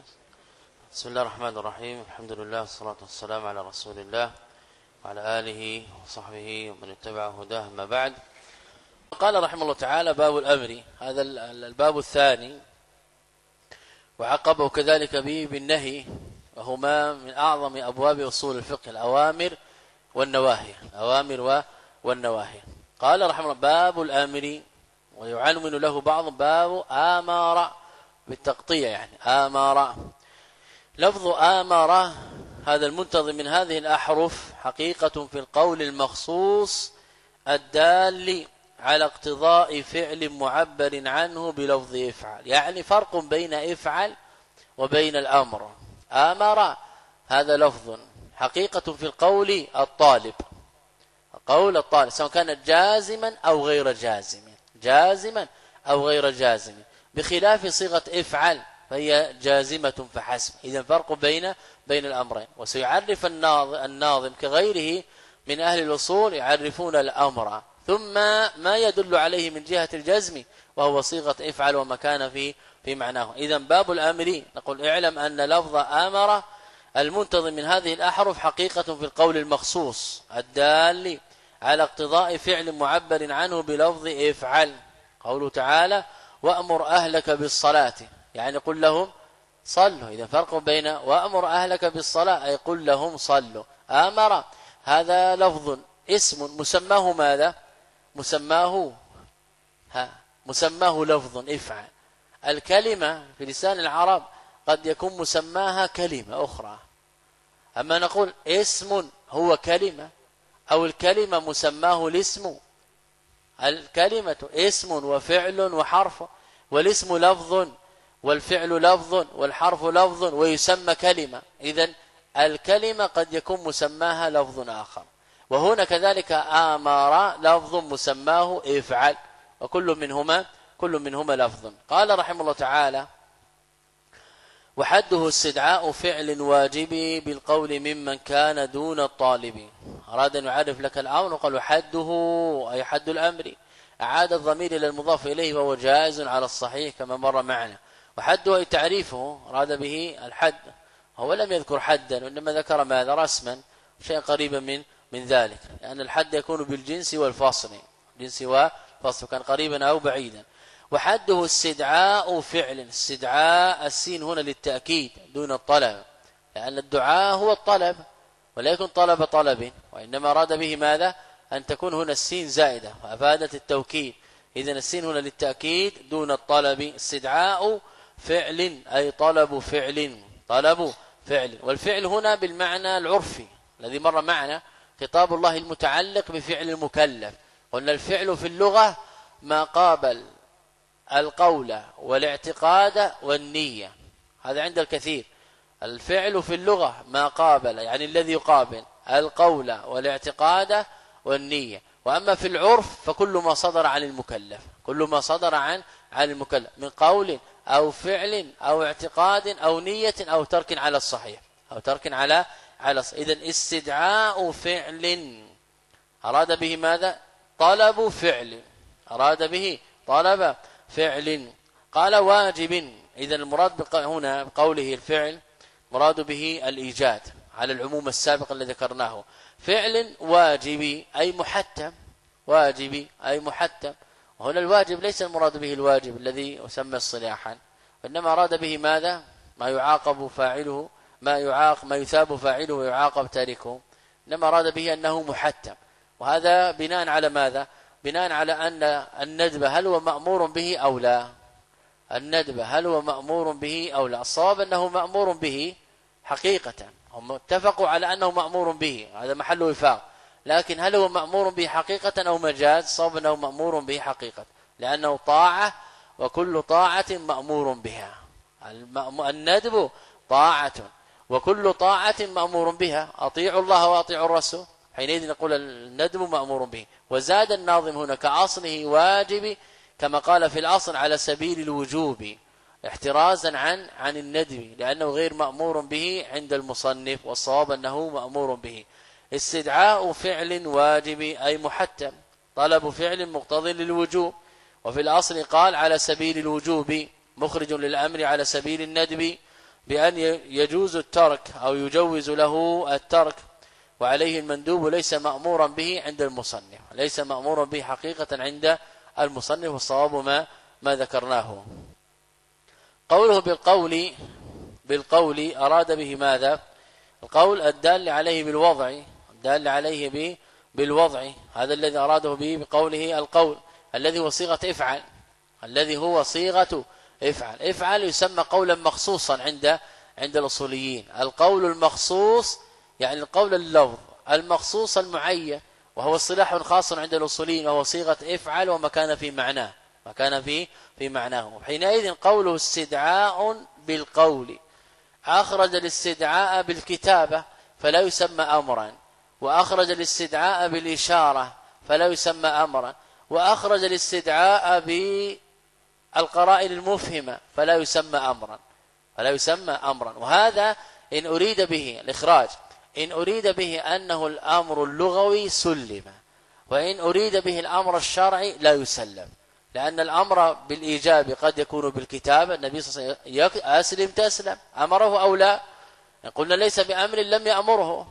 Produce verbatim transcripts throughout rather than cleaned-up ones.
بسم الله الرحمن الرحيم. الحمد لله والصلاة والسلام على رسول الله وعلى آله وصحبه ومن اتبع هداه. ما بعد، قال رحمه الله تعالى: باب الأمر، هذا الباب الثاني، وعقبه كذلك به بالنهي، وهما من أعظم أبواب أصول الفقه: الأوامر والنواهي. الأوامر والنواهي. قال رحمه الله: باب الأمر، ويعنون له بعض باب آمر بالتقطيع، يعني آمر. لفظ آمر هذا المنتظم من هذه الأحرف حقيقة في القول المخصوص الدال على اقتضاء فعل معبر عنه بلفظ افعل، يعني فرق بين افعل وبين الأمر. آمر هذا لفظ حقيقة في القول الطالب، قول الطالب سواء كان جازما أو غير جازم، جازما أو غير جازم، بخلاف صيغة افعل فهي جازمة فحسب. إذن فرق بين بين الأمرين. وسيعرف الناظم كغيره من أهل الأصول يعرفون الأمر ثم ما يدل عليه من جهة الجزم، وهو صيغة افعل وما كان في في معناه. إذن باب الأمر، نقول: اعلم أن لفظ آمر المنتظم من هذه الأحرف حقيقة في القول المخصوص الدال على اقتضاء فعل معبر عنه بلفظ افعل. قوله تعالى: وأمر أهلك بالصلاة، يعني قل لهم صلوا. إذا فرق بين وأمر أهلك بالصلاة أي قل لهم صلوا. آمر هذا لفظ اسم مسماه ماذا؟ مسماه ها مسماه لفظ افعل. الكلمة في لسان العرب قد يكون مسماها كلمة أخرى، أما نقول اسم هو كلمة، أو الكلمة مسماه الاسم. الكلمة اسم وفعل وحرف، والاسم لفظ والفعل لفظ والحرف لفظ ويسمى كلمة. إذن الكلمة قد يكون مسماها لفظ آخر، وهنا كذلك آمر لفظ مسماه افعل، وكل منهما كل منهما لفظ. قال رحمه الله تعالى: وحده استدعاء فعل واجب بالقول ممن كان دون الطالب. أراد أن يعرف لك الأمر وقال: حده أي حد الأمر، أعاد الضمير إلى المضاف إليه وهو جائز على الصحيح كما مر معنا. وحده أي تعريفه، أراد به الحد، هو لم يذكر حدا وإنما ذكر ماذا؟ رسما، شيء قريبا من من ذلك، لأن الحد يكون بالجنس والفصل، جنس وفصل، كان قريبا أو بعيدا. وحده استدعاء فعل، استدعاء السين هنا للتأكيد دون الطلب، لأن الدعاء هو الطلب ولا يكون طلب طلب، وإنما أراد به ماذا؟ أن تكون هنا السين زائدة وأفادت التوكيد. إذن السين هنا للتأكيد دون الطلب. استدعاء فعل أي طلب فعل، طلب فعل. والفعل هنا بالمعنى العرفي الذي مر معنا، خطاب الله المتعلق بفعل المكلف. قلنا الفعل في اللغة ما قابل القول والاعتقاد والنية، هذا عند الكثير. الفعل في اللغة ما قابل، يعني الذي يقابل القول والاعتقاد والنية. وأما في العرف فكل ما صدر عن المكلف، كل ما صدر عن عن المكلف من قول أو فعل أو اعتقاد أو نية أو ترك على الصحيح، أو ترك على على الصحيح. إذن استدعاء فعل أراد به ماذا؟ طلب فعل، أراد به طلب فعل. قال واجب، إذن المراد هنا بقوله الفعل مراد به الإيجاد على العموم السابق الذي ذكرناه. فعل واجب أي محتم، واجب أي محتم. وهنا الواجب ليس المراد به الواجب الذي يسمى اصطلاحا، وإنما أراد به ماذا؟ ما يعاقب فاعله، ما يعاق ما يثاب فاعله ويعاقب تاركه، إنما أراد به أنه محتم. وهذا بناء على ماذا؟ بناء على أن الندب هل هو مأمور به أو لا؟ الندب هل هو مأمور به أو لا؟ الصواب أنه مأمور به حقيقة، هم اتفقوا على أنه مأمور به، هذا محل وفاق. لكن هل هو مأمور به حقيقة أو مجاز؟ الصواب أنه مأمور به حقيقة، لأنه طاعة وكل طاعة مأمور بها. الندب طاعة وكل طاعة مأمور بها، أطيعوا الله وأطيعوا الرسول، حينئذ نقول الندب مأمور به. وزاد الناظم هنا كأصله واجب كما قال في الأصل على سبيل الوجوب، احترازا عن عن الندب، لأنه غير مأمور به عند المصنف، والصواب أنه مأمور به. استدعاء فعل واجب أي محتم، طلب فعل مقتضي للوجوب. وفي الأصل قال على سبيل الوجوب، مخرج للأمر على سبيل الندب. بأن يجوز الترك أو يجوز له الترك، وعليه المندوب ليس مأمورا به عند المصنف، ليس مأمورا به حقيقة عند المصنف، والصواب ما ما ذكرناه. قوله بالقول بالقول أراد به ماذا؟ القول الدال عليه بالوضع، الدال عليه به بالوضع، هذا الذي أراده به بقوله القول الذي هو صيغة افعل، الذي هو صيغة افعل. افعل يسمى قولا مخصوصا عند عند الأصوليين. القول المخصوص يعني القول اللفظ المخصوص المعين، وهو اصطلاح خاص عند الأصوليين، وهو صيغة افعل وما كان في معناه، ما كان في في معناه. حينئذ قوله استدعاء بالقول أخرج الاستدعاء بالكتابة فلا يسمى أمرا، وأخرج الاستدعاء بالإشارة فلا يسمى أمرا، وأخرج الاستدعاء بالقرائن المفهمة فلا يسمى أمرا، فلا يسمى أمرا. وهذا إن أريد به الإخراج، إن أريد به أنه الأمر اللغوي سلم، وإن أريد به الأمر الشرعي لا يسلم، لأن الأمر بالإيجاب قد يكون بالكتابة، النبي صلى الله عليه وسلم أسلم تسلم، أمره أو لا، قلنا ليس بأمر لم يأمره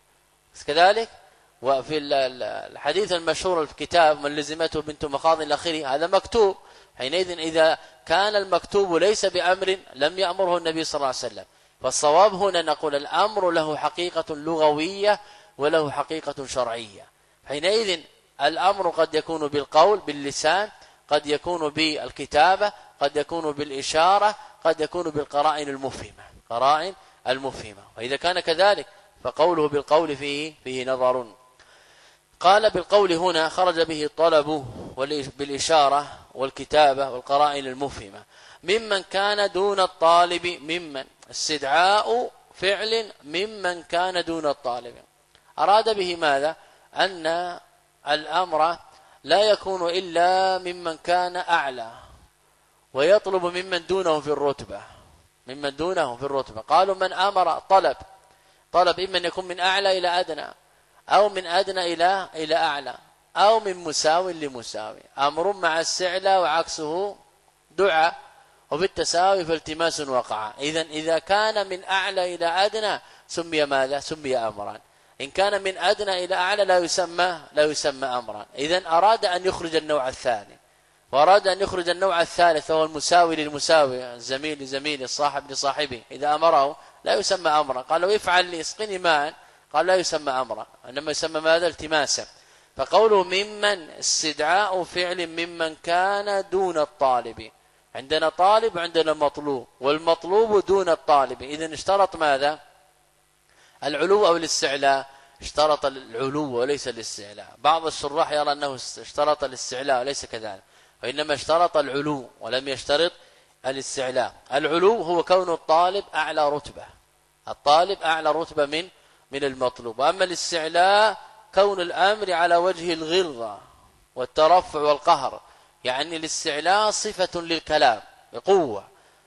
كذلك. وفي الحديث المشهور في الكتاب من لزمته بنت مخاض إلى آخره، هذا مكتوب. حينئذ إذا كان المكتوب ليس بأمر لم يأمره النبي صلى الله عليه وسلم، فالصواب هنا نقول الأمر له حقيقة لغوية وله حقيقة شرعية. حينئذ الأمر قد يكون بالقول باللسان، قد يكون بالكتابة، قد يكون بالإشارة، قد يكون بالقرائن المفهمة، قرائن المفهمة. وإذا كان كذلك فقوله بالقول فيه فيه نظر. قال بالقول هنا خرج به الطلب بالإشارة والكتابة والقرائن المفهمة ممن كان دون الطالب، ممن استدعاء فعل ممن كان دون الطالب. أراد به ماذا؟ أن الأمر لا يكون إلا ممن كان أعلى، ويطلب ممن دونه في الرتبة، ممن دونه في الرتبة. قالوا من أمر طلب، طلب إما أن يكون من أعلى إلى أدنى، أو من أدنى إلى إلى أعلى، أو من مساو لمساوي. أمر مع السعلى وعكسه دعاء، وبالتساوي فالتماس وقع. إذن إذا كان من أعلى إلى أدنى سمي ماذا؟ سمي أمرا. إن كان من أدنى إلى أعلى لا يسمى لا يسمى أمرا. إذن أراد أن يخرج النوع الثاني، وأراد أن يخرج النوع الثالث وهو المساوي للمساوي، الزميل لزميل، الصاحب لصاحبه. إذا أمره لا يسمى أمرا. قال له افعل لي اسقني ماء، قال لا يسمى أمرا، إنما يسمى ماذا؟ التماسا. فقوله ممن استدعاء فعل ممن كان دون الطالب. عندنا طالب وعندنا مطلوب، والمطلوب دون الطالب. إذن اشترط ماذا؟ العلو أو الاستعلاء؟ اشترط العلو وليس الاستعلاء. بعض الشراح يرى أنه اشترط الاستعلاء وليس كذلك، وإنما اشترط العلو ولم يشترط الاستعلاء. العلو هو كون الطالب أعلى رتبة، الطالب أعلى رتبة من من المطلوب. وأما الاستعلاء كون الأمر على وجه الغلظة والترفع والقهر، يعني الاستعلاء صفة للكلام بقوة،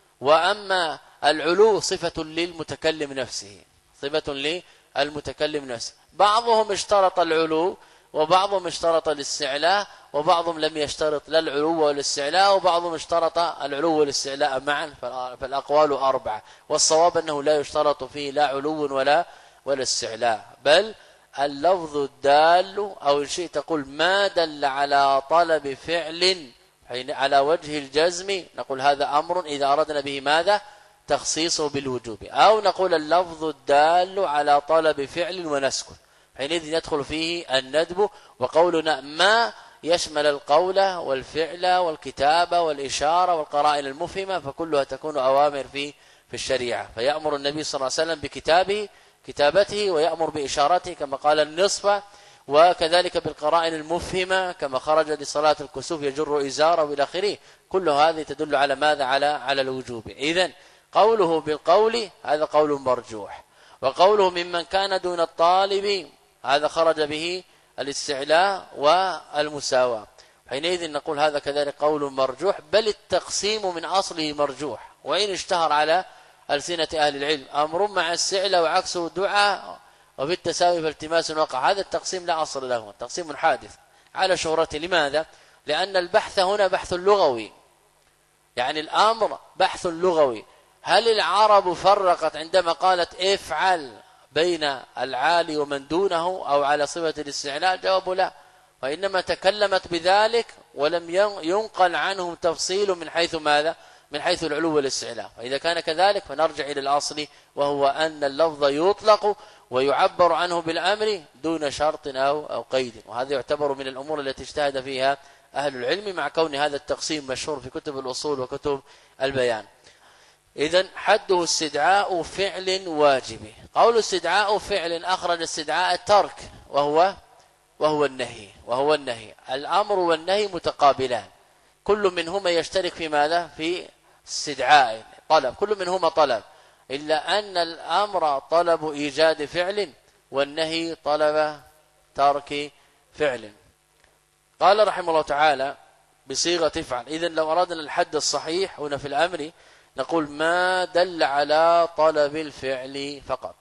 وأما العلو صفة للمتكلم نفسه، صفة للمتكلم نفسه. بعضهم اشترط العلو وبعضهم اشترط الاستعلاء، وبعضهم لم يشترط لا العلو ولا الاستعلاء، وبعضهم اشترط العلو والاستعلاء معا. فالأقوال أربعة، والصواب أنه لا يشترط فيه لا علو ولا ولا استعلاء، بل اللفظ الدال، أو شيء تقول ما دل على طلب فعل على وجه الجزم، نقول هذا أمر إذا أردنا به ماذا؟ تخصيصه بالوجوب. أو نقول اللفظ الدال على طلب فعل ونسكت، حينئذ يدخل فيه الندب. وقولنا ما يشمل القول والفعل والكتابة والإشارة والقرائن المفهمة، فكلها تكون أوامر في في الشريعة. فيأمر النبي صلى الله عليه وسلم بكتابه كتابته، ويأمر بإشارته كما قال النصف، وكذلك بالقرائن المفهمة كما خرج لصلاة الكسوف يجر إزاره إلى آخره. كل هذه تدل على ماذا؟ على على الوجوب. إذن قوله بالقول هذا قول مرجوح، وقوله ممن كان دون الطالب هذا خرج به الاستعلاء والمساواة. حينئذ نقول هذا كذلك قول مرجوح، بل التقسيم من أصله مرجوح، وإن اشتهر على ألسنة أهل العلم أمر مع السعلى وعكسه دعاء، وبالتساوي فالتماس وقع. هذا التقسيم لا أصل له، تقسيم حادث على شهرته. لماذا؟ لأن البحث هنا بحث لغوي، يعني الأمر بحث لغوي، هل العرب فرقت عندما قالت افعل بين العالي ومن دونه أو على صفة الاستعلاء؟ جواب لا، وإنما تكلمت بذلك ولم ينقل عنهم تفصيل من حيث ماذا؟ من حيث العلو والاستعلاء. فإذا كان كذلك فنرجع إلى الأصل، وهو أن اللفظ يطلق ويعبر عنه بالأمر دون شرط أو أو قيد، وهذا يعتبر من الأمور التي اجتهد فيها أهل العلم، مع كون هذا التقسيم مشهور في كتب الأصول وكتب البيان. إذن حده استدعاء فعل واجب. قول استدعاء فعل أخرج استدعاء الترك وهو وهو النهي وهو النهي الأمر والنهي متقابلان، كل منهما يشترك في ماذا؟ في استدعاء طلب، كل منهما طلب، إلا أن الأمر طلب إيجاد فعل والنهي طلب ترك فعل. قال رحمه الله تعالى بصيغة افعل. إذن لو أردنا الحد الصحيح هنا في الأمر نقول ما دل على طلب الفعل فقط،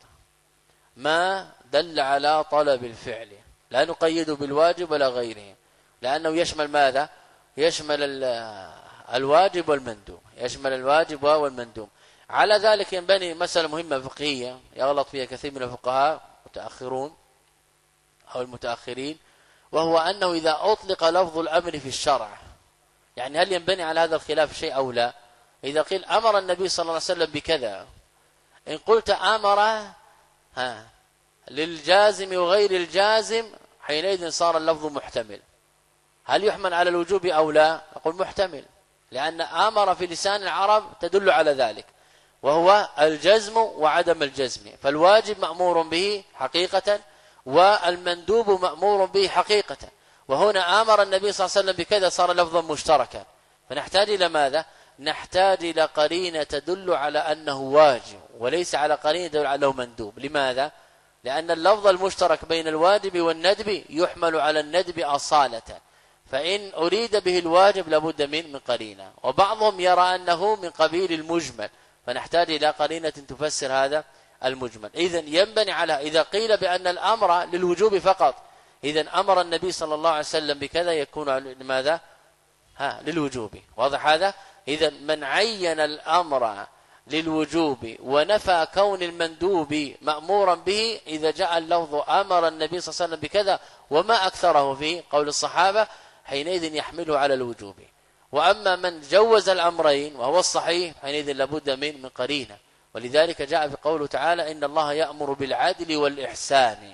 ما دل على طلب الفعل، لا نقيد بالواجب ولا غيره، لأنه يشمل ماذا؟ يشمل الواجب والمندوب، يشمل الواجب والمندوب. على ذلك ينبني مسألة مهمة فقهية يغلط فيها كثير من الفقهاء المتأخرون أو المتأخرين، وهو أنه إذا أطلق لفظ الأمر في الشرع، يعني هل ينبني على هذا الخلاف شيء أو لا؟ إذا قيل أمر النبي صلى الله عليه وسلم بكذا، إن قلت أمر ها للجازم وغير الجازم حينئذ صار اللفظ محتمل، هل يحمل على الوجوب أو لا؟ أقول محتمل، لأن أمر في لسان العرب تدل على ذلك، وهو الجزم وعدم الجزم، فالواجب مأمور به حقيقة والمندوب مأمور به حقيقة، وهنا أمر النبي صلى الله عليه وسلم بكذا صار لفظا مشتركا، فنحتاج إلى ماذا؟ نحتاج إلى قرينة تدل على أنه واجب وليس على قرينة تدل على أنه مندوب. لماذا؟ لأن اللفظ المشترك بين الواجب والندب يحمل على الندب أصالة، فإن أريد به الواجب لابد من من قرينة، وبعضهم يرى أنه من قبيل المجمل، فنحتاج إلى قرينة تفسر هذا المجمل. إذن ينبني على إذا قيل بأن الأمر للوجوب فقط، إذن أمر النبي صلى الله عليه وسلم بكذا يكون لماذا؟ ها للوجوب، واضح هذا؟ إذن من عين الأمر للوجوب ونفى كون المندوب مأمورا به، إذا جاء اللفظ أمر النبي صلى الله عليه وسلم بكذا وما أكثره في قول الصحابة حينئذ يحمله على الوجوب. وأما من جوز الأمرين وهو الصحيح حينئذ لابد من من قرينة، ولذلك جاء في قوله تعالى إن الله يأمر بالعدل والإحسان.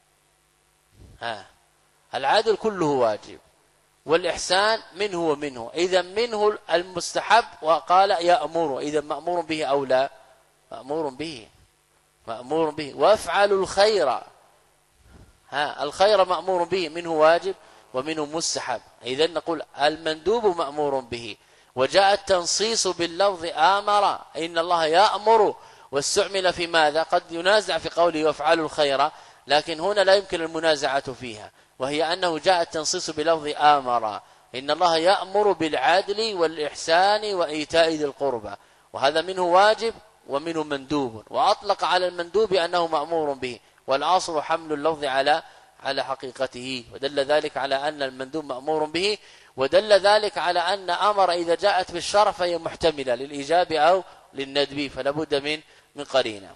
ها العدل كله واجب والإحسان منه ومنه، إذا منه المستحب وقال يأمر، إذا مأمور به أو لا؟ مأمور به، مأمور به. وافعلوا الخير، ها الخير مأمور به، منه واجب ومنه مستحب، إذا نقول المندوب مأمور به. وجاء التنصيص باللفظ آمر إن الله يأمر، واستعمل في ماذا؟ قد ينازع في قوله وافعلوا الخير، لكن هنا لا يمكن المنازعة فيها، وهي أنه جاء التنصيص بلفظ آمر إن الله يأمر بالعدل والإحسان وإيتاء ذي القربى، وهذا منه واجب ومنه مندوب، وأطلق على المندوب أنه مأمور به، والأصل حمل اللفظ على على حقيقته، ودل ذلك على أن المندوب مأمور به، ودل ذلك على أن أمر إذا جاءت بالشرع فهي محتملة للإيجاب أو للندب، فلا بد من من قرينة.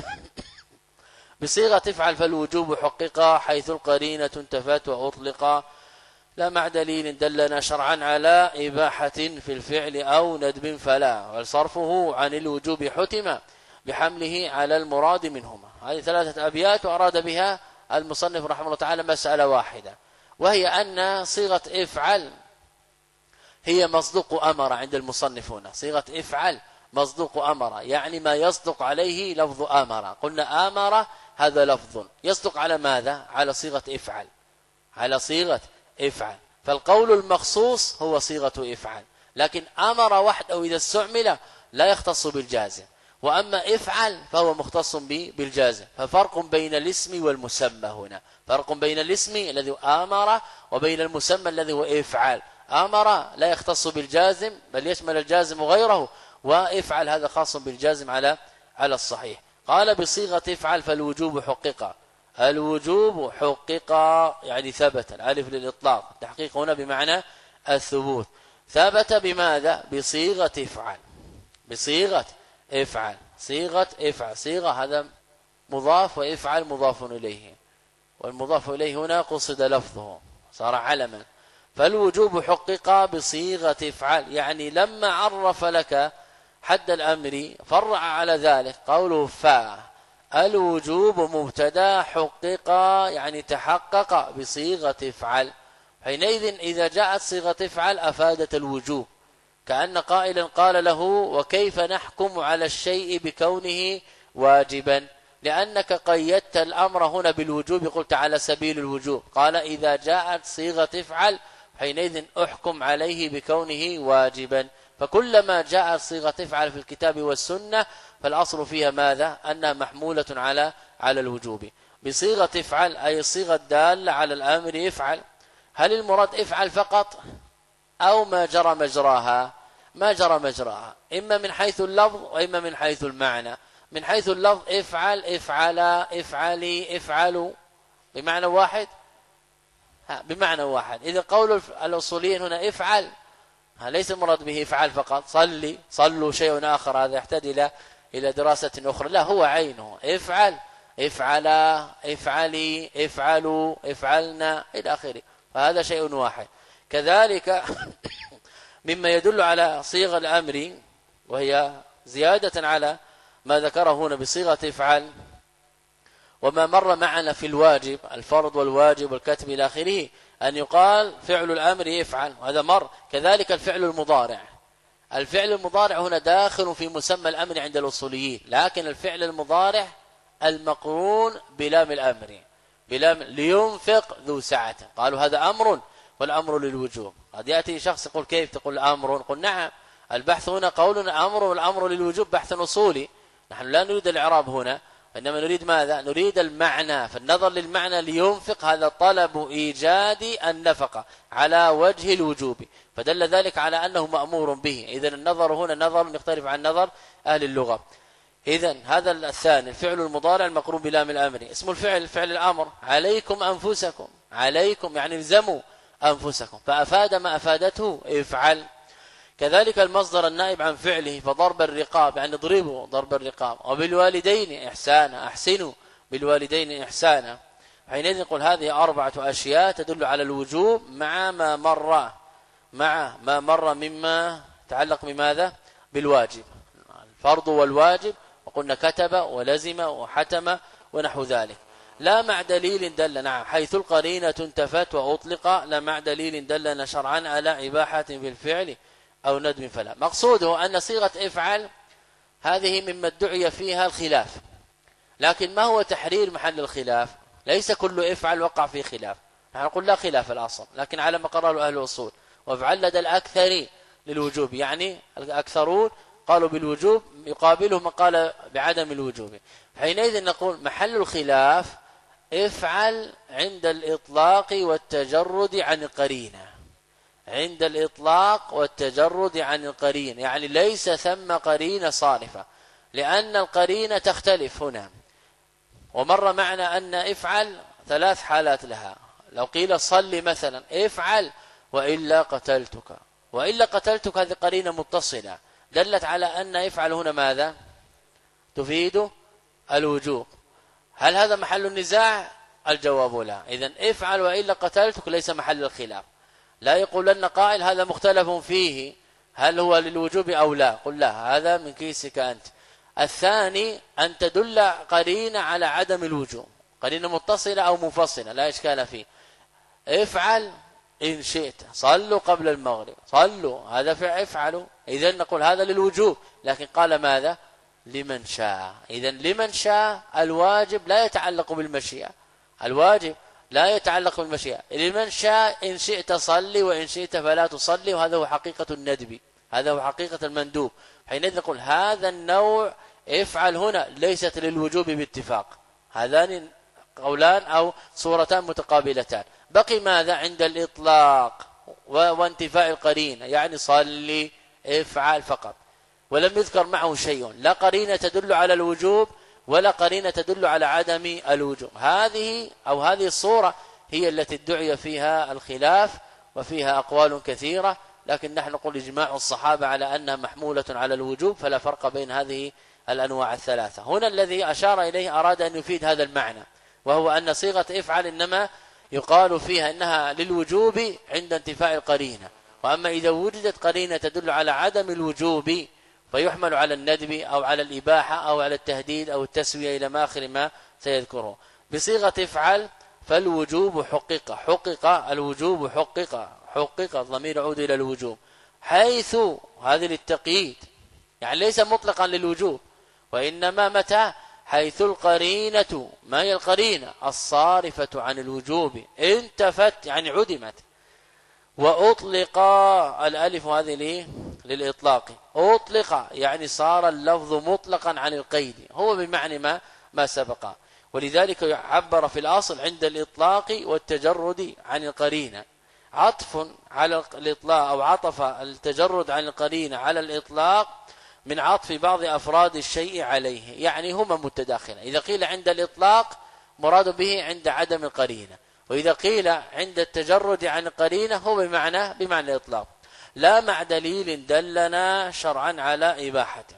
بصيغة تفعل فالوجوب حقق حيث القرينة انتفت وأطلق، لا مع دليل دلنا شرعا على إباحة في الفعل أو ندب فلا، والصرفه عن الوجوب حتم بحمله على المراد منهما. هذه ثلاثة أبيات وأراد بها المصنف رحمه الله تعالى مسألة واحدة، وهي أن صيغة افعل هي مصدوق أمر عند المصنف هنا، صيغة افعل مصدوق أمر، يعني ما يصدق عليه لفظ أمر. قلنا أمر هذا لفظ يصدق على ماذا؟ على صيغة افعل، على صيغة افعل، فالقول المخصوص هو صيغة افعل، لكن أمر وحده إذا استعمل لا يختص بالجازم، وأما افعل فهو مختص بالجازم، ففرق بين الاسم والمسمى هنا، فرق بين الاسم الذي هو آمر وبين المسمى الذي هو افعل. آمر لا يختص بالجازم بل يشمل الجازم وغيره، وافعل هذا خاص بالجازم على على الصحيح. قال بصيغة افعل فالوجوب حقق، الوجوب حقق يعني ثبت، الالف للإطلاق، التحقيق هنا بمعنى الثبوت، ثبت بماذا؟ بصيغة افعل، بصيغة افعل، صيغة افعل، صيغة هذا مضاف، وافعل مضاف إليه، والمضاف إليه هنا قصد لفظه صار علما. فالوجوب حقق بصيغة افعل، يعني لما عرف لك حد الأمر فرع على ذلك قوله فا الوجوب مبتدا حقق يعني تحقق بصيغة افعل. حينئذ إذا جاءت صيغة افعل أفادت الوجوب، كأن قائلا قال له وكيف نحكم على الشيء بكونه واجبا، لأنك قيدت الأمر هنا بالوجوب، قلت على سبيل الوجوب. قال إذا جاءت صيغة افعل حينئذ أحكم عليه بكونه واجبا. فكلما جاءت صيغة افعل في الكتاب والسنة فالأصل فيها ماذا؟ أنها محمولة على على الوجوب. بصيغة افعل أي الصيغة الدالة على الأمر افعل. هل المراد افعل فقط أو ما جرى مجراها؟ ما جرى مجراها، إما من حيث اللفظ وإما من حيث المعنى. من حيث اللفظ افعل، افعلا، افعلي، افعلوا، بمعنى واحد، ها بمعنى واحد. إذا قول الأصوليين هنا افعل ليس المراد به افعل فقط، صلي، صلوا شيء آخر، هذا يحتاج إلى إلى دراسة أخرى. لا، هو عينه افعل، افعلا، افعلي، افعلوا، افعلنا إلى آخره، فهذا شيء واحد. كذلك مما يدل على صيغ الأمر وهي زيادة على ما ذكره هنا بصيغة افعل، وما مر معنا في الواجب، الفرض والواجب والكتب إلى آخره، أن يقال فعل الأمر يفعل، وهذا مر. كذلك الفعل المضارع، الفعل المضارع هنا داخل في مسمى الأمر عند الأصوليين، لكن الفعل المضارع المقرون بلام الأمر، بلام لينفق ذو سعة، قالوا هذا أمر والأمر للوجوب. قد يأتي شخص يقول كيف تقول أمر؟ قل نعم، البحث هنا قولنا أمر والأمر للوجوب بحث أصولي، نحن لا نريد الإعراب هنا، إنما نريد ماذا؟ نريد المعنى. فالنظر للمعنى لينفق هذا طلب إيجاد النفقة على وجه الوجوب، فدل ذلك على أنه مأمور به. إذن النظر هنا نظر يختلف عن نظر أهل اللغة. إذن هذا الثاني الفعل المضارع المقرون بلام الأمر. اسم الفعل فعل الأمر، عليكم أنفسكم، عليكم يعني الزموا أنفسكم، فأفاد ما أفادته افعل. كذلك المصدر النائب عن فعله، فضرب الرقاب يعني اضربوا ضرب الرقاب، وبالوالدين إحسانا، أحسنوا بالوالدين إحسانا. حينئذ نقول هذه أربعة أشياء تدل على الوجوب مع ما مر، مع ما مر مما تعلق بماذا؟ بالواجب، الفرض والواجب، وقلنا كتب ولزم وحتم ونحو ذلك. لا مع دليل دل، نعم، حيث القرينة انتفت وأطلق، لا مع دليل دلنا شرعا على إباحة في الفعل أو ندم فلا. مقصوده أن صيغة افعل هذه مما ادعي فيها الخلاف، لكن ما هو تحرير محل الخلاف؟ ليس كل افعل وقع في خلاف، نحن نقول لا خلاف الأصل، لكن على ما قرره أهل الأصول. وافعل لدى الأكثر للوجوب، يعني الأكثرون قالوا بالوجوب يقابله من قال بعدم الوجوب. حينئذ نقول محل الخلاف افعل عند الإطلاق والتجرد عن القرينة، عند الإطلاق والتجرد عن القرينة، يعني ليس ثم قرينة صارفة، لأن القرينة تختلف هنا. ومر معنا أن افعل ثلاث حالات لها. لو قيل صل مثلا افعل وإلا قتلتك، وإلا قتلتك هذه قرينة متصلة دلت على أن افعل هنا ماذا؟ تفيد الوجوب. هل هذا محل النزاع؟ الجواب لا. إذن افعل وإلا قتلتك ليس محل الخلاف. لا يقول لنا قائل هذا مختلف فيه هل هو للوجوب أو لا، قل لا، هذا من كيسك أنت. الثاني أن تدل قرينة على عدم الوجوب، قرينة متصلة أو منفصلة لا إشكال فيه. افعل إن شئت، صلوا قبل المغرب، صلوا، هذا فعل افعلوا، إذن نقول هذا للوجوب، لكن قال ماذا؟ لمن شاء. إذن لمن شاء الواجب لا يتعلق بالمشيئة، الواجب لا يتعلق بالمشيئة. لمن شاء إن شئت صلي وإن شئت فلا تصلي، وهذا هو حقيقة الندب، هذا هو حقيقة المندوب. حينئذ نقول هذا النوع افعل هنا ليست للوجوب باتفاق. هذان قولان أو صورتان متقابلتان. بقي ماذا؟ عند الإطلاق وانتفاء القرينة، يعني صلي افعل فقط، ولم يذكر معه شيء، لا قرينة تدل على الوجوب ولا قرينة تدل على عدم الوجوب. هذه أو هذه الصورة هي التي ادعي فيها الخلاف، وفيها أقوال كثيرة لكن نحن نقول إجماع الصحابة على أنها محمولة على الوجوب، فلا فرق بين هذه الأنواع الثلاثة. هنا الذي أشار إليه أراد أن يفيد هذا المعنى، وهو أن صيغة افعل إنما يقال فيها إنها للوجوب عند انتفاء القرينة، وأما إذا وجدت قرينة تدل على عدم الوجوب فيحمل على الندب أو على الإباحة أو على التهديد أو التسوية إلى ما آخر ما سيذكره. بصيغة افعل فالوجوب حقق، حقق الوجوب، حقق حقق الضمير يعود إلى الوجوب، حيث هذه للتقييد، يعني ليس مطلقا للوجوب، وإنما متى؟ حيث القرينة، ما هي القرينة؟ الصارفة عن الوجوب انتفت يعني عدمت، وأطلق الألف هذه ليه؟ للإطلاق، أطلق يعني صار اللفظ مطلقا عن القيد، هو بمعنى ما ما سبق، ولذلك يعبر في الأصل عند الإطلاق والتجرد عن القرينة، عطف على الإطلاق أو عطف التجرد عن القرينة على الإطلاق من عطف بعض أفراد الشيء عليه، يعني هما متداخلة. إذا قيل عند الإطلاق مراد به عند عدم القرينة، وإذا قيل عند التجرد عن القرينة هو بمعنى بمعنى الإطلاق. لا مع دليل دلنا شرعا على إباحته،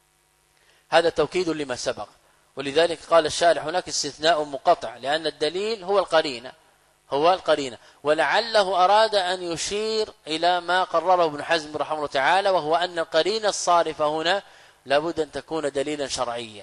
هذا توكيد لما سبق، ولذلك قال الشارح هناك استثناء مقطع، لأن الدليل هو القرينة، هو القرينة، ولعله أراد أن يشير إلى ما قرره ابن حزم رحمه الله تعالى، وهو أن القرينة الصارفة هنا لابد أن تكون دليلا شرعيا،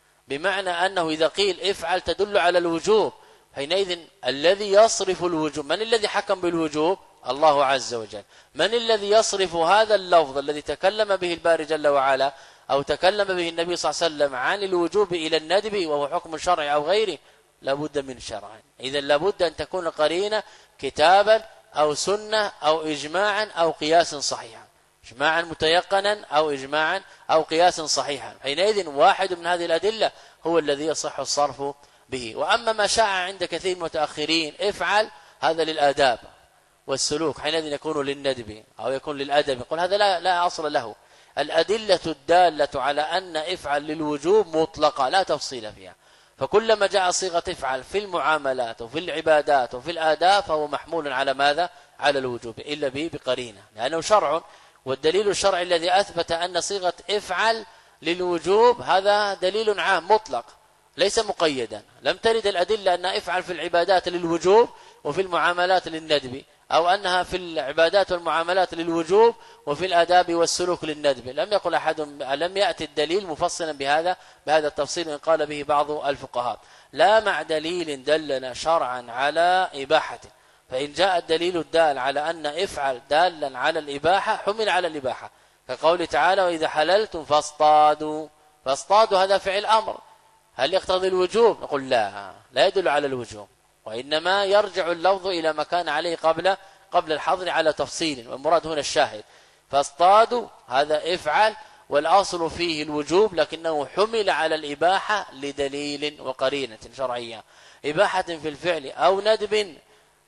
بمعنى أنه إذا قيل افعل تدل على الوجوب، حينئذ الذي يصرف الوجوب، من الذي حكم بالوجوب؟ الله عز وجل. من الذي يصرف هذا اللفظ الذي تكلم به الباري جل وعلا أو تكلم به النبي صلى الله عليه وسلم عن الوجوب إلى الندب وهو حكم شرعي أو غيره؟ لابد من شرع. إذن لابد أن تكون قرينة كتابا أو سنة أو إجماعا أو قياس صحيحا، إجماعا متيقنا أو إجماعا أو قياس صحيحا، حينئذ واحد من هذه الأدلة هو الذي يصح الصرف به. وأما ما شاع عند كثير من المتأخرين افعل، هذا للآداب والسلوك، حينئذ يكون للندب أو يكون للأدب، يقول هذا لا, لا أصل له. الأدلة الدالة على أن افعل للوجوب مطلقة لا تفصيل فيها، فكلما جاء صيغة افعل في المعاملات وفي العبادات وفي الآداب فهو محمول على ماذا؟ على الوجوب، إلا به بقرينة، لأنه شرع، والدليل الشرعي الذي أثبت أن صيغة افعل للوجوب هذا دليل عام مطلق ليس مقيدا. لم ترد الأدلة أن افعل في العبادات للوجوب وفي المعاملات للندب، أو أنها في العبادات والمعاملات للوجوب وفي الآداب والسلوك للندب، لم يقل أحد، لم يأتي الدليل مفصلا بهذا بهذا التفصيل إن قال به بعض الفقهاء. لا مع دليل دلنا شرعا على إباحته، فإن جاء الدليل الدال على أن افعل دالا على الإباحة حمل على الإباحة، كقوله تعالى وإذا حللتم فاصطادوا، فاصطادوا هذا فعل أمر، هل يقتضي الوجوب؟ نقول لا، لا يدل على الوجوب، وإنما يرجع اللفظ إلى ما كان عليه قبل قبل الحظر على تفصيل، والمراد هنا الشاهد. فاصطادوا هذا افعل والأصل فيه الوجوب، لكنه حمل على الإباحة لدليل وقرينة شرعية، إباحة في الفعل أو ندب،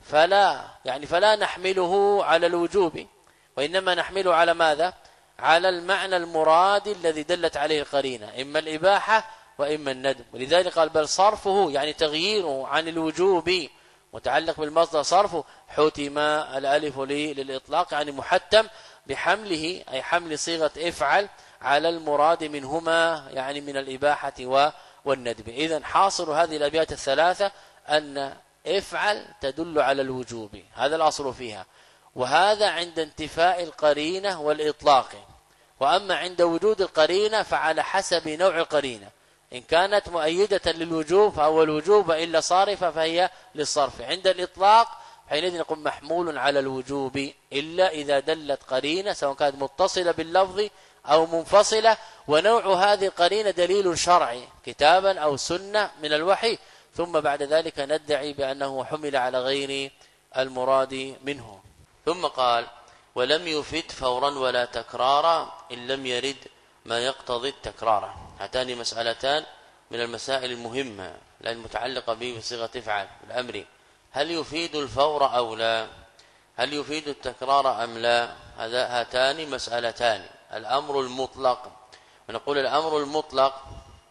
فلا يعني فلا نحمله على الوجوب، وإنما نحمله على ماذا؟ على المعنى المراد الذي دلت عليه القرينة، إما الإباحة وإما الندب. ولذلك قال بل صرفه يعني تغييره عن الوجوب متعلق بالمصدر صرفه، حتم الألف لي للإطلاق يعني محتم بحمله، أي حمل صيغة افعل على المراد منهما يعني من الإباحة والندب. إذن حاصل هذه الأبيات الثلاثة أن افعل تدل على الوجوب، هذا الأصل فيها، وهذا عند انتفاء القرينة والإطلاق. وأما عند وجود القرينة فعلى حسب نوع القرينة، إن كانت مؤيدة للوجوب فهو الوجوب، وإلا صارفة فهي للصرف. عند الإطلاق حينئذ نقول محمول على الوجوب، إلا إذا دلت قرينة سواء كانت متصلة باللفظ أو منفصلة، ونوع هذه القرينة دليل شرعي كتابا أو سنة من الوحي، ثم بعد ذلك ندعي بأنه حمل على غير المراد منه. ثم قال ولم يفد فورا ولا تكرارا إن لم يرد ما يقتضي التكرار. هاتان مسألتان من المسائل المهمة لأن المتعلقة به بصيغة افعل الأمر، هل يفيد الفور أو لا؟ هل يفيد التكرار أم لا؟ هاتان مسألتان. الأمر المطلق، ونقول الأمر المطلق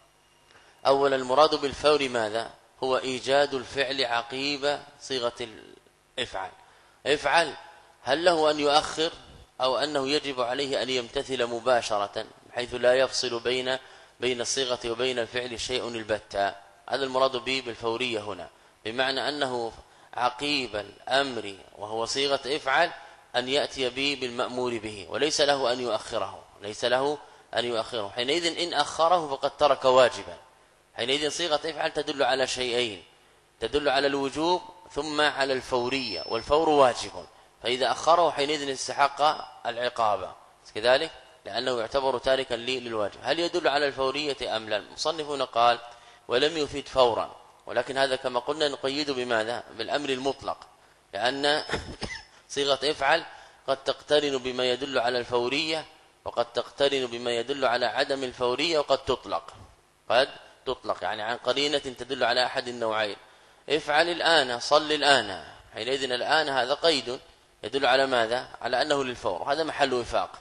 أولا المراد بالفور ماذا؟ هو إيجاد الفعل عقيب صيغة الافعل. افعل هل له أن يؤخر؟ أو أنه يجب عليه أن يمتثل مباشرة بحيث لا يفصل بين بين الصيغة وبين الفعل شيء البتة. هذا المراد به بالفورية هنا، بمعنى أنه عقيب الأمر وهو صيغة افعل أن يأتي به بالمأمور به، وليس له أن يؤخره، ليس له أن يؤخره. حينئذ إن أخره فقد ترك واجبا. حينئذ صيغة افعل تدل على شيئين، تدل على الوجوب ثم على الفورية، والفور واجب، فإذا أخره حينئذ استحق العقابة كذلك، لأنه يعتبر تاركا للواجب. هل يدل على الفورية أم لا؟ المصنف هنا قال ولم يفيد فورا، ولكن هذا كما قلنا نقيده بماذا؟ بالأمر المطلق، لأن صيغة افعل قد تقترن بما يدل على الفورية، وقد تقترن بما يدل على عدم الفورية، وقد تطلق قد تطلق يعني عن قرينة تدل على أحد النوعين. افعل الآن، صل الآن، حينئذ الآن هذا قيد يدل على ماذا؟ على أنه للفور، هذا محل وفاق.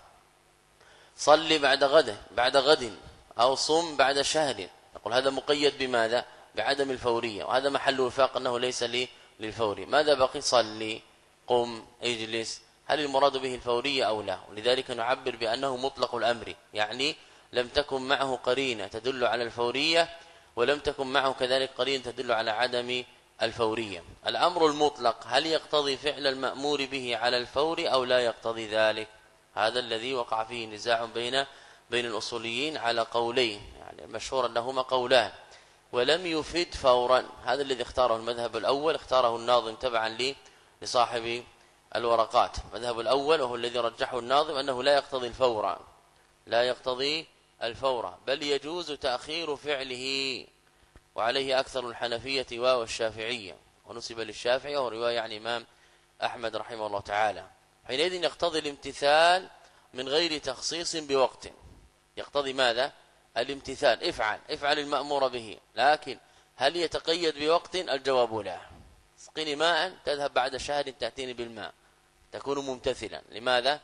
صل بعد غد بعد غد أو صم بعد شهر، نقول هذا مقيد بماذا؟ بعدم الفورية، وهذا محل وفاق أنه ليس لي للفوري. ماذا بقي؟ صلي، قم، اجلس، هل المراد به الفورية أو لا؟ ولذلك نعبر بأنه مطلق الأمر، يعني لم تكن معه قرينة تدل على الفورية، ولم تكن معه كذلك قرينة تدل على عدم الفورية. الأمر المطلق هل يقتضي فعل المأمور به على الفور أو لا يقتضي ذلك؟ هذا الذي وقع فيه نزاع بين بين الأصوليين على قولين، يعني المشهور أنهما قولان. ولم يفيد فورا، هذا الذي اختاره المذهب الأول، اختاره الناظم تبعا لي لصاحب الورقات. المذهب الأول وهو الذي رجحه الناظم أنه لا يقتضي الفور، لا يقتضي الفور، بل يجوز تأخير فعله، وعليه أكثر الحنفية والشافعية، ونسب للشافعي وهو رواية عن الإمام أحمد رحمه الله تعالى. حينئذ يقتضي الامتثال من غير تخصيص بوقت، يقتضي ماذا؟ الامتثال، افعل افعل المأمور به، لكن هل يتقيد بوقت؟ الجواب لا. اسقني ماء تذهب بعد شهر تأتيني بالماء، تكون ممتثلا. لماذا؟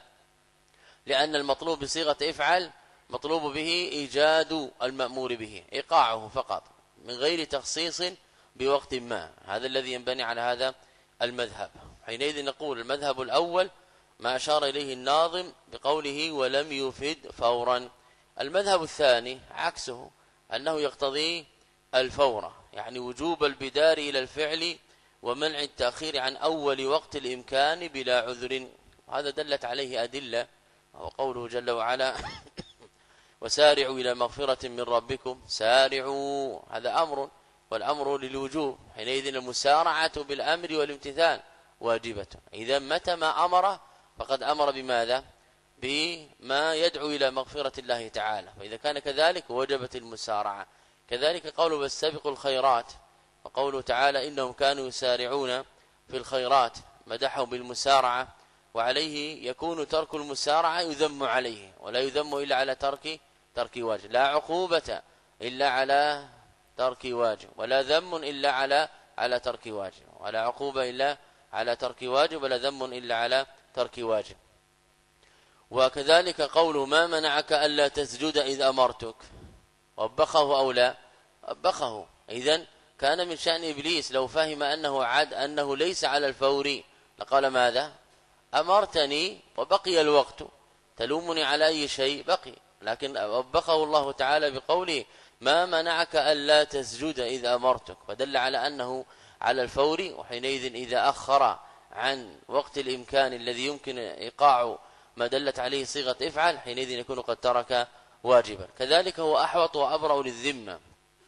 لأن المطلوب بصيغة افعل مطلوب به إيجاد المأمور به، إيقاعه فقط من غير تخصيص بوقت ما. هذا الذي ينبني على هذا المذهب. حينئذ نقول المذهب الأول ما أشار إليه الناظم بقوله ولم يفد فورا. المذهب الثاني عكسه، أنه يقتضي الفور، يعني وجوب البدار إلى الفعل ومنع التأخير عن أول وقت الإمكان بلا عذر. هذا دلت عليه أدلة، وقوله جل وعلا وسارعوا إلى مغفرة من ربكم، سارعوا، هذا أمر، والأمر للوجوب. حينئذ المسارعة بالأمر والامتثال واجبة. إذا متى ما أمر فقد أمر بماذا؟ بما يدعو إلى مغفرة الله تعالى، فإذا كان كذلك وجبت المسارعة. كذلك قوله واستبقوا الخيرات، وقوله تعالى إنهم كانوا يسارعون في الخيرات، مدحهم بالمسارعة، وعليه يكون ترك المسارعة يذم عليه، ولا يذم إلا على ترك ترك واجب. لا عقوبة إلا على ترك واجب، ولا ذم إلا على على ترك واجب، ولا عقوبة إلا على ترك واجب، ولا ذم إلا على ترك واجب. وكذلك قوله ما منعك ألا تسجد إذ أمرتك، وبخه أو لا؟ وبخه. إذن كان من شأن إبليس لو فهم أنه عاد أنه ليس على الفور لقال ماذا؟ أمرتني وبقي الوقت، تلومني على أي شيء؟ بقي. لكن وبخه الله تعالى بقوله ما منعك ألا تسجد إذ أمرتك، فدل على أنه على الفور. وحينئذ إذا أخر عن وقت الإمكان الذي يمكن إيقاع ما دلت عليه صيغة افعل، حينئذ يكون قد ترك واجبا. كذلك هو أحوط وأبرأ للذمة،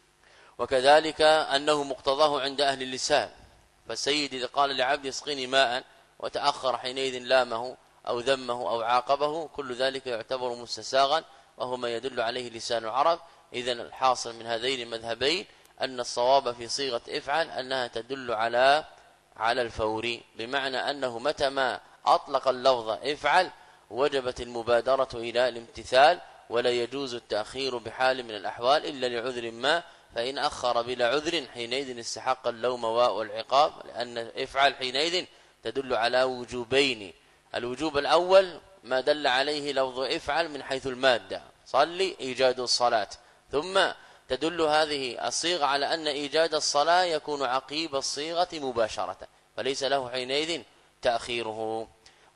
وكذلك أنه مقتضاه عند أهل اللسان. فالسيد إذا قال لعبد اسقني ماء وتأخر حينئذ لامه أو ذمه أو عاقبه، كل ذلك يعتبر مستساغا، وهو ما يدل عليه لسان العرب. إذن الحاصل من هذين المذهبين أن الصواب في صيغة افعل أنها تدل على على الفور، بمعنى أنه متى ما أطلق اللفظ افعل وجبت المبادرة إلى الامتثال، ولا يجوز التأخير بحال من الأحوال إلا لعذر ما، فإن أخر بلا عذر حينئذ استحق اللوم والعقاب، لأن افعل حينئذ تدل على وجوبين. الوجوب الأول ما دل عليه لفظ افعل من حيث المادة، صلي إيجاد الصلاة، ثم تدل هذه الصيغة على أن إيجاد الصلاة يكون عقيب الصيغة مباشرة، فليس له حينئذ تأخيره.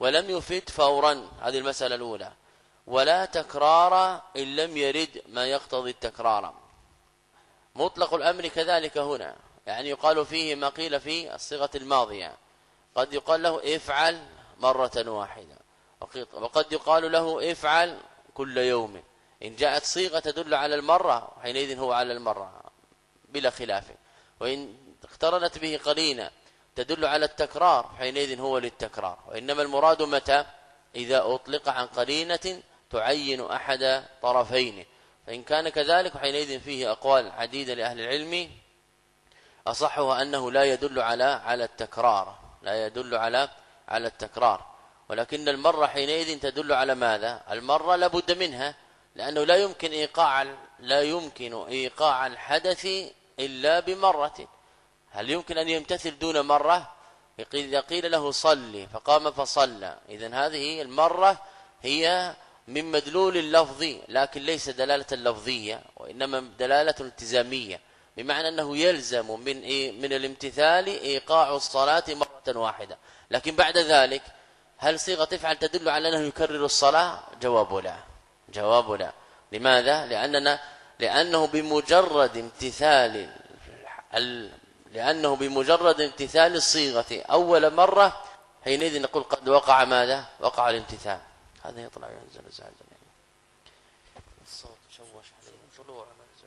ولم يفد فورا، هذه المسألة الأولى. ولا تكرار إن لم يرد ما يقتضي التكرار. مطلق الأمر كذلك هنا، يعني يقال فيه ما قيل في الصيغة الماضية، قد يقال له افعل مرة واحدة، وقد يقال له افعل كل يوم. إن جاءت صيغة تدل على المرة حينئذ هو على المرة بلا خلاف، وإن اقترنت به قرينة تدل على التكرار حينئذ هو للتكرار. وإنما المراد متى؟ إذا أطلق عن قرينة تعين أحد طرفين، فإن كان كذلك حينئذ فيه أقوال عديدة لأهل العلم، أصحها أنه لا يدل على على التكرار، لا يدل على على التكرار. ولكن المرة حينئذ تدل على ماذا؟ المرة لابد منها، لأنه لا يمكن إيقاع لا يمكن إيقاع الحدث إلا بمرة. هل يمكن أن يمتثل دون مرة؟ إذا قيل له صلي فقام فصلى، إذن هذه المرة هي من مدلول اللفظ، لكن ليس دلالة لفظية وإنما دلالة التزامية، بمعنى أنه يلزم من إيه؟ من الامتثال إيقاع الصلاة مرة واحدة. لكن بعد ذلك هل صيغة تفعل تدل على أنه يكرر الصلاة؟ جواب لا، جواب لا. لماذا؟ لأننا لأنه بمجرد امتثال لأنه بمجرد امتثال الصيغة أول مرة حينئذ نقول قد وقع ماذا؟ وقع الامتثال. هذا يطلع ينزل زعزع الصوت شوش عليه طلوع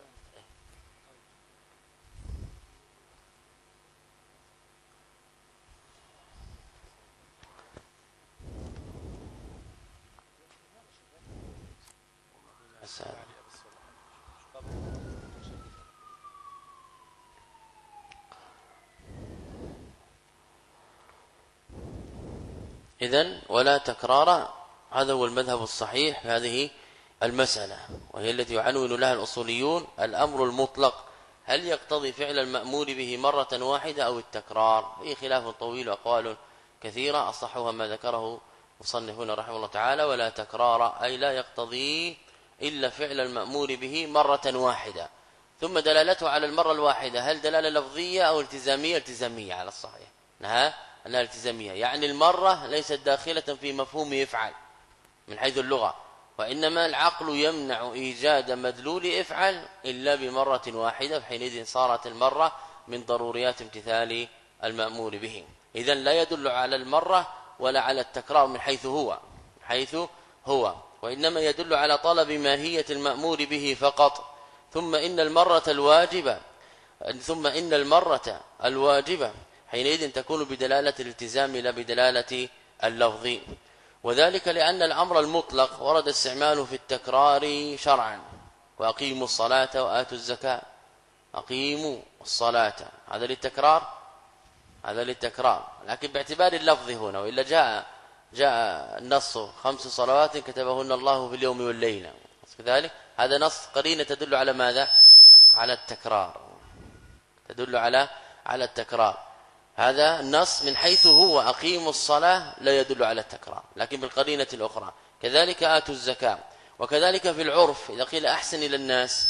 إذن ولا تكرار، هذا هو المذهب الصحيح في هذه المسألة، وهي التي يعنون لها الأصوليون الأمر المطلق، هل يقتضي فعل المأمور به مرة واحدة أو التكرار؟ فيه خلاف طويل وأقوال كثيرة، أصحها ما ذكره مصنفون رحمه الله تعالى: ولا تكرار أي لا يقتضي إلا فعل المأمور به مرة واحدة. ثم دلالته على المرة الواحدة هل دلالة لفظية أو التزامية؟ التزامية على الصحيح، نها أنها التزامية، يعني المرة ليست داخلة في مفهوم يفعل من حيث اللغة، وإنما العقل يمنع إيجاد مدلول افعل إلا بمرة واحدة، حينئذ صارت المرة من ضروريات امتثال المأمور به. إذن لا يدل على المرة ولا على التكرار من حيث هو حيث هو وإنما يدل على طلب ماهية المأمور به فقط. ثم إن المرة الواجبة ثم إن المرة الواجبة حينئذ تكون بدلالة الالتزام لا بدلالة اللفظ، وذلك لأن الأمر المطلق ورد استعماله في التكرار شرعا: وأقيموا الصلاة وآتوا الزكاة. أقيموا الصلاة هذا للتكرار، هذا للتكرار، لكن باعتبار اللفظ هنا، وإلا جاء جاء النص: خمس صلوات كتبهن الله في اليوم والليلة، كذلك هذا نص قرينة تدل على ماذا؟ على التكرار، تدل على على التكرار. هذا النص من حيث هو أقيموا الصلاة لا يدل على التكرار، لكن بالقرينة الأخرى. كذلك آتوا الزكاة، وكذلك في العرف إذا قيل أحسن إلى الناس،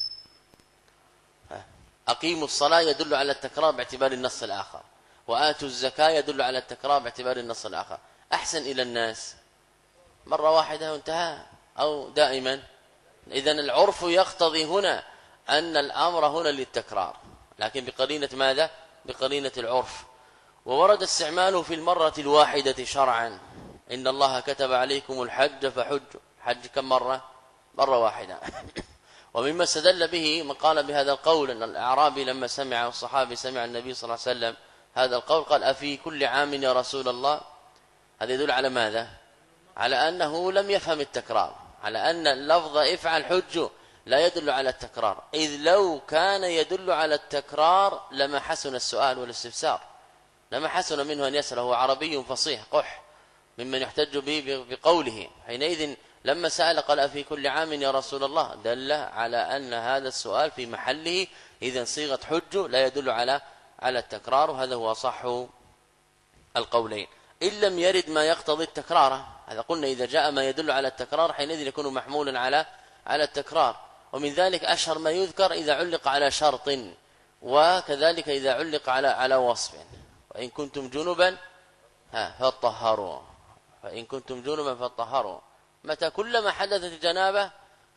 أقيموا الصلاة يدل على التكرار باعتبار النص الآخر، وآتوا الزكاة يدل على التكرار باعتبار النص الآخر. أحسن إلى الناس مرة واحدة وانتهى أو دائما؟ إذن العرف يقتضي هنا أن الأمر هنا للتكرار، لكن بقرينة ماذا؟ بقرينة العرف. وورد استعماله في المرة الواحدة شرعا: إن الله كتب عليكم الحج فحجوا. حج كم مرة؟ مرة واحدة. ومما استدل به من قال بهذا القول أن الأعرابي لما سمع الصحابي سمع النبي صلى الله عليه وسلم هذا القول قال: أفي كل عام يا رسول الله؟ هذا يدل على ماذا؟ على أنه لم يفهم التكرار، على أن اللفظ افعل حج لا يدل على التكرار، إذ لو كان يدل على التكرار لما حسن السؤال والاستفسار، لما حسن منه أن يسأل، هو عربي فصيح قح ممن يحتج به بقوله. حينئذ لما سأل قال: أفي كل عام يا رسول الله؟ دل على أن هذا السؤال في محله، إذن صيغة حج لا يدل على على التكرار، وهذا هو صح القولين. إن لم يرد ما يقتضي التكرار، هذا قلنا إذا جاء ما يدل على التكرار حينئذ يكون محمولا على على التكرار. ومن ذلك أشهر ما يذكر إذا علق على شرط، وكذلك إذا علق على على وصف: وإن كنتم جنبا فطهروا. فإن كنتم جنبا فطهروا. متى كلما حدثت الجنابة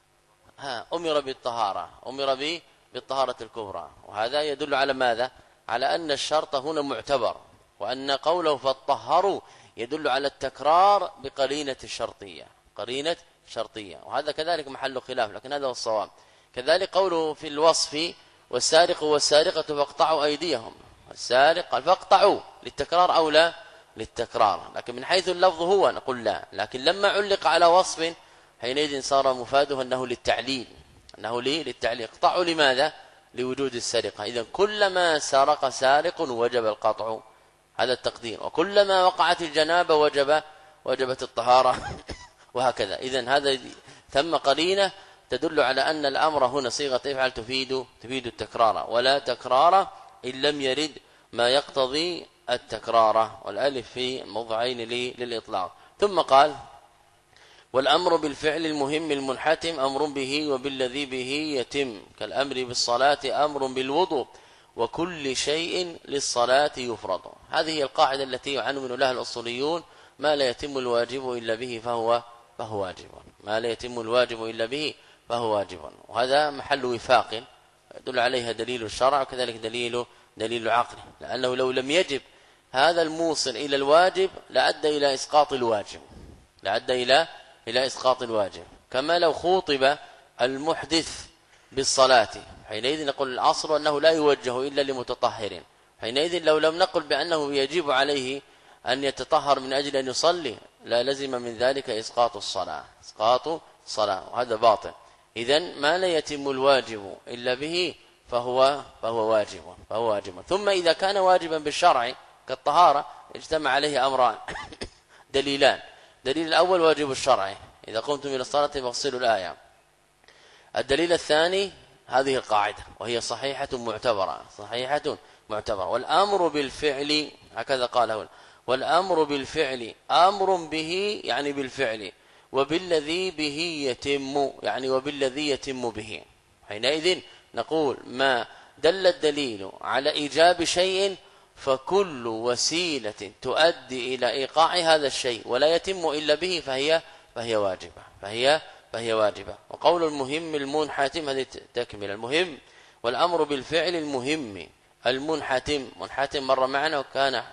ها أمر بالطهارة، أمر به بالطهارة الكبرى. وهذا يدل على ماذا؟ على أن الشرط هنا معتبر، وأن قوله فطهروا يدل على التكرار بقرينة الشرطية، قرينة شرطية. وهذا كذلك محل خلاف، لكن هذا هو الصواب. كذلك قوله في الوصف والسارق والسارقة فاقطعوا أيديهم، السارق فاقطعوا للتكرار أو لا؟ للتكرار. لكن من حيث اللفظ هو نقول لا، لكن لما علق على وصف حينئذ صار مفاده أنه للتعليل، أنه ليه للتعليل. اقطعوا لماذا؟ لوجود السرقة. إذن كلما سرق سارق وجب القطع، هذا التقدير. وكلما وقعت الجنابة وجب وجبت الطهارة وهكذا. إذن هذا ثم قرينة تدل على أن الأمر هنا صيغة افعل تفيد تفيد التكرار، ولا تكرار إن لم يرد ما يقتضي التكرار، والألف في موضعين للإطلاق. ثم قال والأمر بالفعل المهم المنحتم أمر به وبالذي به يتم، كالأمر بالصلاة أمر بالوضوء وكل شيء للصلاة يفرض. هذه القاعدة التي يعنون لها الأصوليون: ما لا يتم الواجب إلا به فهو فهو واجب، ما لا يتم الواجب إلا به فهو واجب. وهذا محل وفاق يدل عليها دليل الشرع وكذلك دليل دليل العقل، لأنه لو لم يجب هذا الموصل إلى الواجب لأدى إلى إسقاط الواجب، لأدى إلى إلى إسقاط الواجب. كما لو خوطب المحدث بالصلاة، حينئذ نقول الأصل أنه لا يوجه إلا لمتطهر. حينئذ لو لم نقل بأنه يجب عليه أن يتطهر من أجل أن يصلي لا لزم من ذلك إسقاط الصلاة، إسقاط الصلاة، وهذا باطل. إذن ما لا يتم الواجب إلا به فهو فهو واجب فهو واجب. ثم إذا كان واجبا بالشرع كالطهارة اجتمع عليه أمران دليلان: دليل الأول واجب الشرع، إذا قمتم إلى الصلاة فاغسلوا الآية. الدليل الثاني هذه القاعدة، وهي صحيحة معتبرة، صحيحة معتبرة. والأمر بالفعل هكذا قال هنا: والأمر بالفعل أمر به يعني بالفعل، وبالذي به يتم يعني وبالذي يتم به. حينئذ نقول ما دل الدليل على إيجاب شيء فكل وسيلة تؤدي إلى إيقاع هذا الشيء ولا يتم إلا به فهي فهي واجبة فهي فهي واجبة. وقول المهم المنحتم هذه تكمل المهم: والأمر بالفعل المهم المنحتم، منحتم مر معنا وكان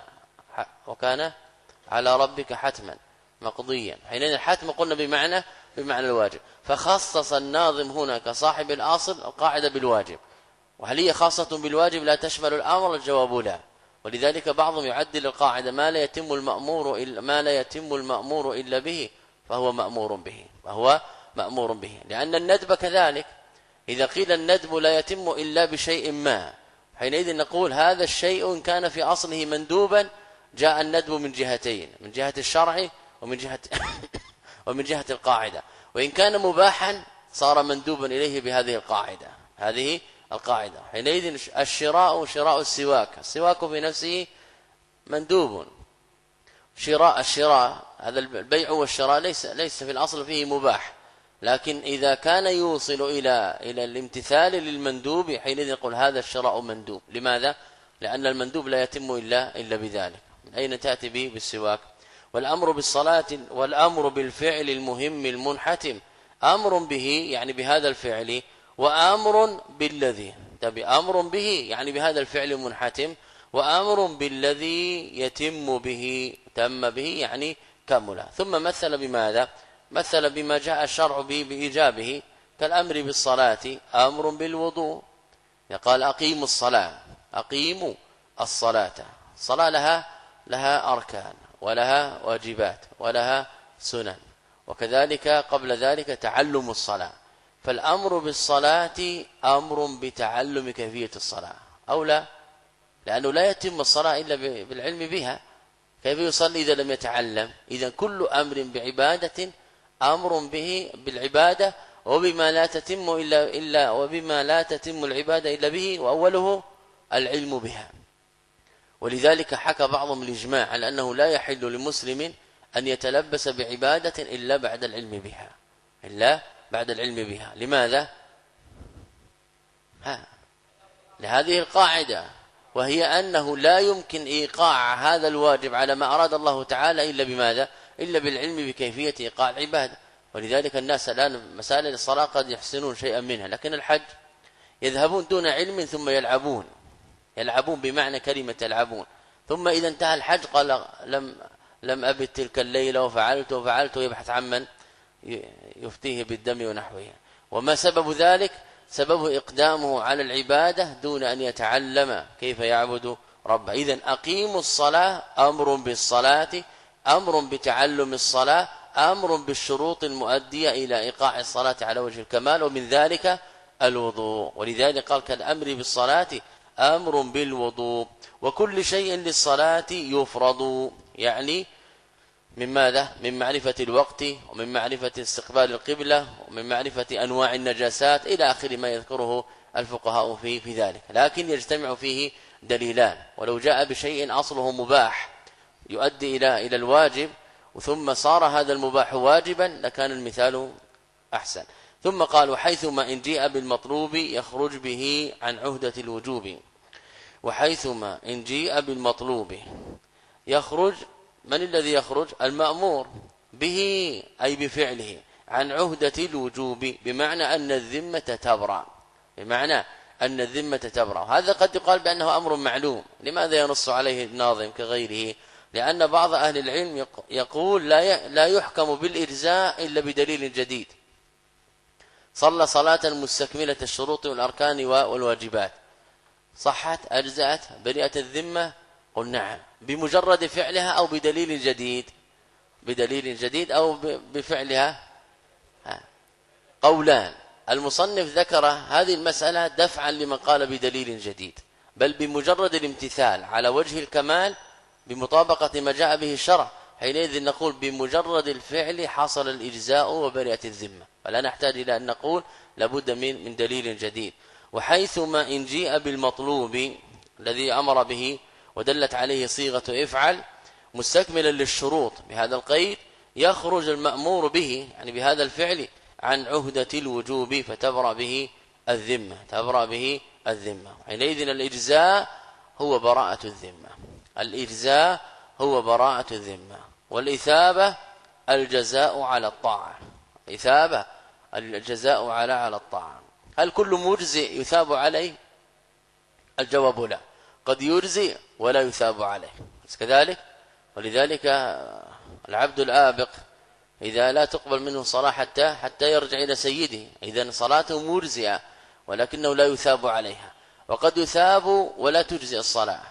وكان على ربك حتما مقضيا. حينئذ الحتم قلنا بمعنى بمعنى الواجب، فخصص الناظم هنا كصاحب الأصل القاعدة بالواجب. وهل هي خاصة بالواجب لا تشمل الأمر؟ الجواب لا. ولذلك بعضهم يعدل القاعدة: ما لا يتم المأمور إلا ما لا يتم المأمور إلا به فهو مأمور به فهو مأمور به. لأن الندب كذلك، إذا قيل الندب لا يتم إلا بشيء ما، حينئذ نقول هذا الشيء كان في أصله مندوبا، جاء الندب من جهتين: من جهة الشرع ومن جهة ومن جهة القاعدة. وإن كان مباحا صار مندوبا إليه بهذه القاعدة هذه القاعدة. حينئذ الشراء شراء السواك، السواك بنفسه مندوب. شراء الشراء هذا البيع والشراء ليس ليس في الأصل فيه مباح، لكن إذا كان يوصل إلى إلى الامتثال للمندوب حينئذ نقول هذا الشراء مندوب. لماذا؟ لأن المندوب لا يتم إلا إلا بذلك. من أين تأتي به؟ بالسواك. والأمر بالصلاة والأمر بالفعل المهم المنحتم أمر به يعني بهذا الفعل، وأمر بالذي تبي أمر به يعني بهذا الفعل المنحتم، وأمر بالذي يتم به تم به يعني كمل. ثم مثل بماذا؟ مثل بما جاء الشرع به بإيجابه، كالأمر بالصلاة أمر بالوضوء. قال أقيموا الصلاة، أقيموا الصلاة. الصلاة لها لها أركان ولها واجبات ولها سنن، وكذلك قبل ذلك تعلم الصلاة. فالأمر بالصلاة أمر بتعلم كيفية الصلاة أو لا، لأنه لا يتم الصلاة إلا بالعلم بها. كيف يصلي إذا لم يتعلم؟ إذا كل أمر بعبادة أمر به بالعبادة، وبما لا تتم إلا إلا وبما لا تتم العبادة إلا به، وأوله العلم بها. ولذلك حكى بعضهم الإجماع على أنه لا يحل لمسلم أن يتلبس بعبادة إلا بعد العلم بها إلا بعد العلم بها. لماذا؟ ها لهذه القاعدة، وهي أنه لا يمكن إيقاع هذا الواجب على ما أراد الله تعالى إلا بماذا؟ إلا بالعلم بكيفية إيقاع العبادة. ولذلك الناس الآن مسائل الصلاة قد يحسنون شيئا منها، لكن الحج يذهبون دون علم ثم يلعبون يلعبون بمعنى كلمة يلعبون، ثم إذا انتهى الحج قال لم لم أبت تلك الليلة وفعلت وفعلت، ويبحث عن من يفتيه بالدم ونحوه. وما سبب ذلك؟ سببه إقدامه على العبادة دون أن يتعلم كيف يعبد ربه. إذن أقيموا الصلاة أمر بالصلاة، أمر بتعلم الصلاة، أمر بالشروط المؤدية إلى إيقاع الصلاة على وجه الكمال، ومن ذلك الوضوء. ولذلك قال كالأمر بالصلاة أمر بالوضوء. وكل شيء للصلاة يفرض، يعني من ماذا؟ من معرفة الوقت، ومن معرفة استقبال القبلة، ومن معرفة أنواع النجاسات إلى آخر ما يذكره الفقهاء في في ذلك. لكن يجتمع فيه دليلان، ولو جاء بشيء أصله مباح يؤدي إلى إلى الواجب ثم صار هذا المباح واجبا لكان المثال أحسن. ثم قال وحيثما إن جيء بالمطلوب يخرج به عن عهدة الوجوب. وحيثما إن جيء بالمطلوب يخرج، من الذي يخرج؟ المأمور به أي بفعله عن عهدة الوجوب، بمعنى أن الذمة تبرأ، بمعنى أن الذمة تبرأ. هذا قد يقال بأنه أمر معلوم. لماذا ينص عليه الناظم كغيره؟ لأن بعض أهل العلم يقول لا لا يحكم بالإجزاء إلا بدليل جديد. صلى صلاة مستكملة الشروط والأركان والواجبات، صحت أجزأت برئة الذمة؟ قل نعم، بمجرد فعلها أو بدليل جديد؟ بدليل جديد أو بفعلها؟ قولان. المصنف ذكر هذه المسألة دفعا لمن قال بدليل جديد، بل بمجرد الامتثال على وجه الكمال بمطابقة ما جاء به الشرع، حينئذ نقول بمجرد الفعل حصل الإجزاء وبرئة الذمة، فلا نحتاج إلى أن نقول لابد من من دليل جديد. وحيثما إن جيء بالمطلوب الذي أمر به ودلت عليه صيغة افعل مستكملا للشروط بهذا القيد، يخرج المأمور به يعني بهذا الفعل عن عهدة الوجوب فتبرأ به الذمة، تبرأ به الذمة. حينئذ الإجزاء هو براءة الذمة، الإجزاء هو براءة الذمة. والإثابة الجزاء على الطاعة، إثابة الجزاء على على الطاعة. هل كل مجزئ يثاب عليه؟ الجواب لا، قد يجزئ ولا يثاب عليه كذلك. ولذلك العبد الآبق إذا لا تقبل منه صلاة حتى حتى يرجع إلى سيده، إذن صلاته مجزئة ولكنه لا يثاب عليها. وقد يثاب ولا تجزئ الصلاة،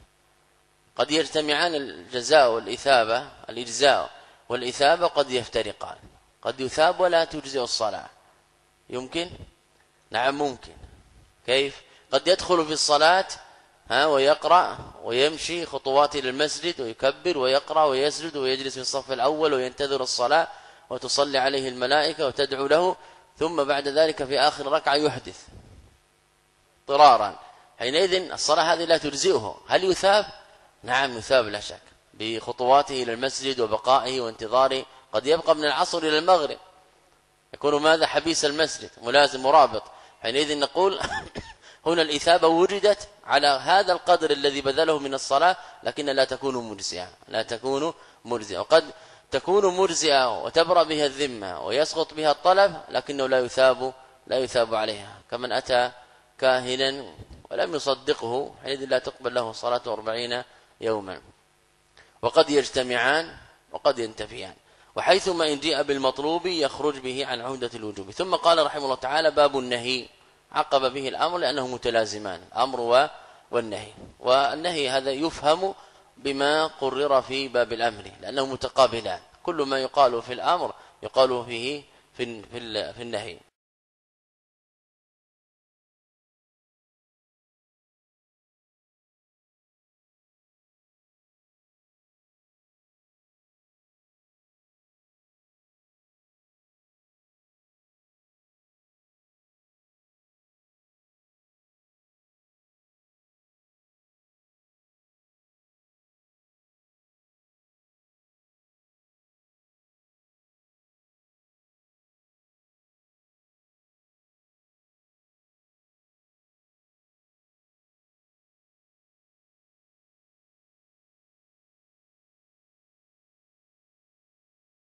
قد يجتمعان الجزاء والإثابة، الإجزاء والإثابة قد يفترقان، قد يثاب ولا تجزئ الصلاة. يمكن؟ نعم ممكن. كيف؟ قد يدخل في الصلاة ها ويقرأ ويمشي خطوات إلى المسجد ويكبر ويقرأ ويسجد ويجلس في الصف الأول وينتظر الصلاة وتصلي عليه الملائكة وتدعو له، ثم بعد ذلك في آخر ركعة يحدث اضطرارا، حينئذ الصلاة هذه لا تجزئه. هل يثاب؟ نعم يثاب لا شك، بخطواته إلى المسجد وبقائه وانتظاره. قد يبقى من العصر إلى المغرب، يكون ماذا؟ حبيس المسجد، ملازم مرابط. حينئذ نقول هنا الإثابة وجدت على هذا القدر الذي بذله من الصلاة، لكن لا تكون مجزئة، لا تكون مجزئة. وقد تكون مجزئة وتبرأ بها الذمة ويسقط بها الطلب، لكنه لا يثاب لا يثاب عليها، كمن أتى كاهنا ولم يصدقه، حينئذ لا تقبل له صلاة أربعين يوما. وقد يجتمعان وقد ينتفيان. وحيثما إن جاء بالمطلوب يخرج به عن عهدة الوجوب. ثم قال رحمه الله تعالى باب النهي، عقب به الأمر لأنه متلازمان، الأمر والنهي. والنهي هذا يفهم بما قرر في باب الأمر لأنه متقابلان، كل ما يقال في الأمر يقال فيه في في النهي.